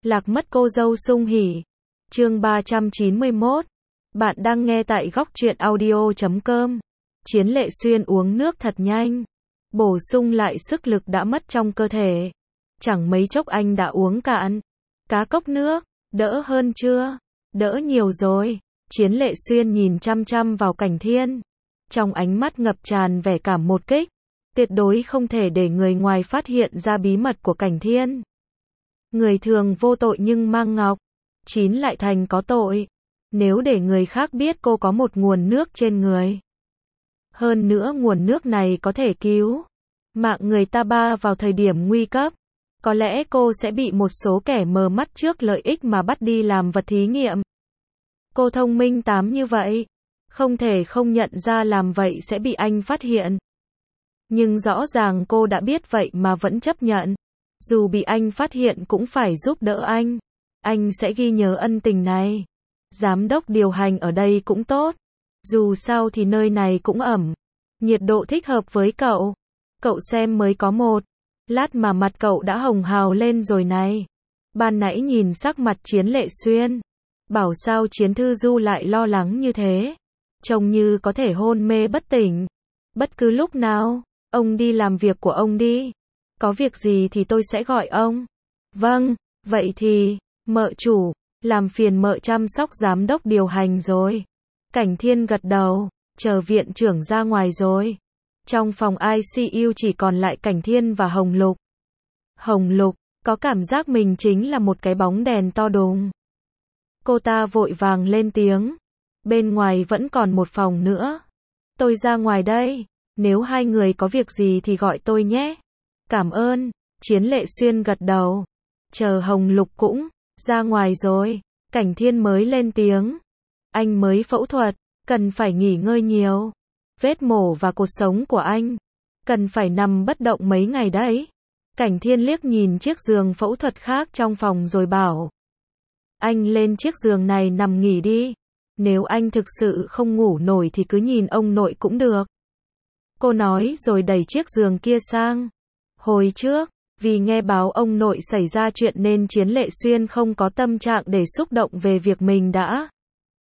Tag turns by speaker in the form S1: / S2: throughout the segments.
S1: Lạc mất cô dâu sung hỉ. Chương 391. Bạn đang nghe tại góc truyện audio.com. Chiến Lệ Xuyên uống nước thật nhanh, bổ sung lại sức lực đã mất trong cơ thể. Chẳng mấy chốc anh đã uống cạn cá cốc nước. Đỡ hơn chưa? Đỡ nhiều rồi. Chiến Lệ Xuyên nhìn chăm chăm vào Cảnh Thiên, trong ánh mắt ngập tràn vẻ cảm một kích. Tuyệt đối không thể để người ngoài phát hiện ra bí mật của Cảnh Thiên. Người thường vô tội nhưng mang ngọc chín lại thành có tội. Nếu để người khác biết cô có một nguồn nước trên người, hơn nữa nguồn nước này có thể cứu mạng người ta vào thời điểm nguy cấp, có lẽ cô sẽ bị một số kẻ mờ mắt trước lợi ích mà bắt đi làm vật thí nghiệm. Cô thông minh tám như vậy, không thể không nhận ra làm vậy sẽ bị anh phát hiện. Nhưng rõ ràng cô đã biết vậy mà vẫn chấp nhận. Dù bị anh phát hiện cũng phải giúp đỡ anh. Anh sẽ ghi nhớ ân tình này. Giám đốc điều hành ở đây cũng tốt. Dù sao thì nơi này cũng ẩm. Nhiệt độ thích hợp với cậu. Cậu xem mới có một lát mà mặt cậu đã hồng hào lên rồi này. Ban nãy nhìn sắc mặt Chiến Lệ Xuyên, bảo sao Chiến Thư Du lại lo lắng như thế. Trông như có thể hôn mê bất tỉnh bất cứ lúc nào. Ông đi làm việc của ông đi. Có việc gì thì tôi sẽ gọi ông. Vâng, vậy thì, mợ chủ, làm phiền mợ chăm sóc giám đốc điều hành rồi. Cảnh Thiên gật đầu, chờ viện trưởng ra ngoài rồi. Trong phòng ICU chỉ còn lại Cảnh Thiên và Hồng Lục. Hồng Lục, có cảm giác mình chính là một cái bóng đèn to đùng. Cô ta vội vàng lên tiếng. Bên ngoài vẫn còn một phòng nữa. Tôi ra ngoài đây. Nếu hai người có việc gì thì gọi tôi nhé. Cảm ơn. Chiến Lệ Xuyên gật đầu. Chờ Hồng Lục cũng ra ngoài rồi, Cảnh Thiên mới lên tiếng. Anh mới phẫu thuật, cần phải nghỉ ngơi nhiều. Vết mổ và cột sống của anh cần phải nằm bất động mấy ngày đấy. Cảnh Thiên liếc nhìn chiếc giường phẫu thuật khác trong phòng rồi bảo. Anh lên chiếc giường này nằm nghỉ đi. Nếu anh thực sự không ngủ nổi thì cứ nhìn ông nội cũng được. Cô nói rồi đẩy chiếc giường kia sang. Hồi trước, vì nghe báo ông nội xảy ra chuyện nên Chiến Lệ Xuyên không có tâm trạng để xúc động về việc mình đã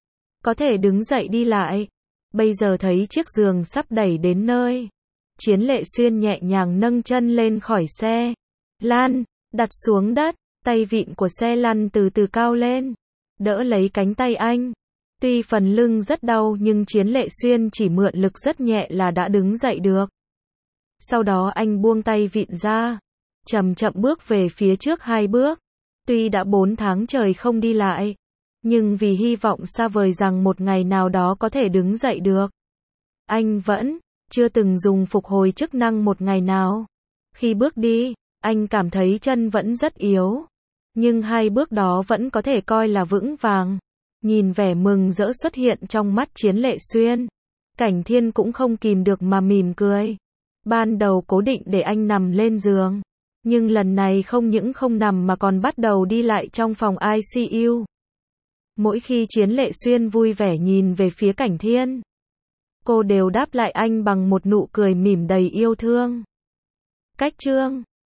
S1: có thể đứng dậy đi lại. Bây giờ thấy chiếc giường sắp đẩy đến nơi, Chiến Lệ Xuyên nhẹ nhàng nâng chân lên khỏi xe lăn, đặt xuống đất, tay vịn của xe lăn từ từ cao lên, đỡ lấy cánh tay anh. Tuy phần lưng rất đau nhưng Chiến Lệ Xuyên chỉ mượn lực rất nhẹ là đã đứng dậy được. Sau đó anh buông tay vịn ra, chậm chậm bước về phía trước 2 bước. Tuy đã 4 tháng trời không đi lại, nhưng vì hy vọng xa vời rằng một ngày nào đó có thể đứng dậy được, anh vẫn chưa từng dùng phục hồi chức năng một ngày nào. Khi bước đi, anh cảm thấy chân vẫn rất yếu, nhưng 2 bước đó vẫn có thể coi là vững vàng. Nhìn vẻ mừng rỡ xuất hiện trong mắt Chiến Lệ Xuyên, Cảnh Thiên cũng không kìm được mà mỉm cười. Ban đầu cố định để anh nằm lên giường, nhưng lần này không những không nằm mà còn bắt đầu đi lại trong phòng ICU. Mỗi khi Chiến Lệ Xuyên vui vẻ nhìn về phía Cảnh Thiên, cô đều đáp lại anh bằng một nụ cười mỉm đầy yêu thương. Cách chương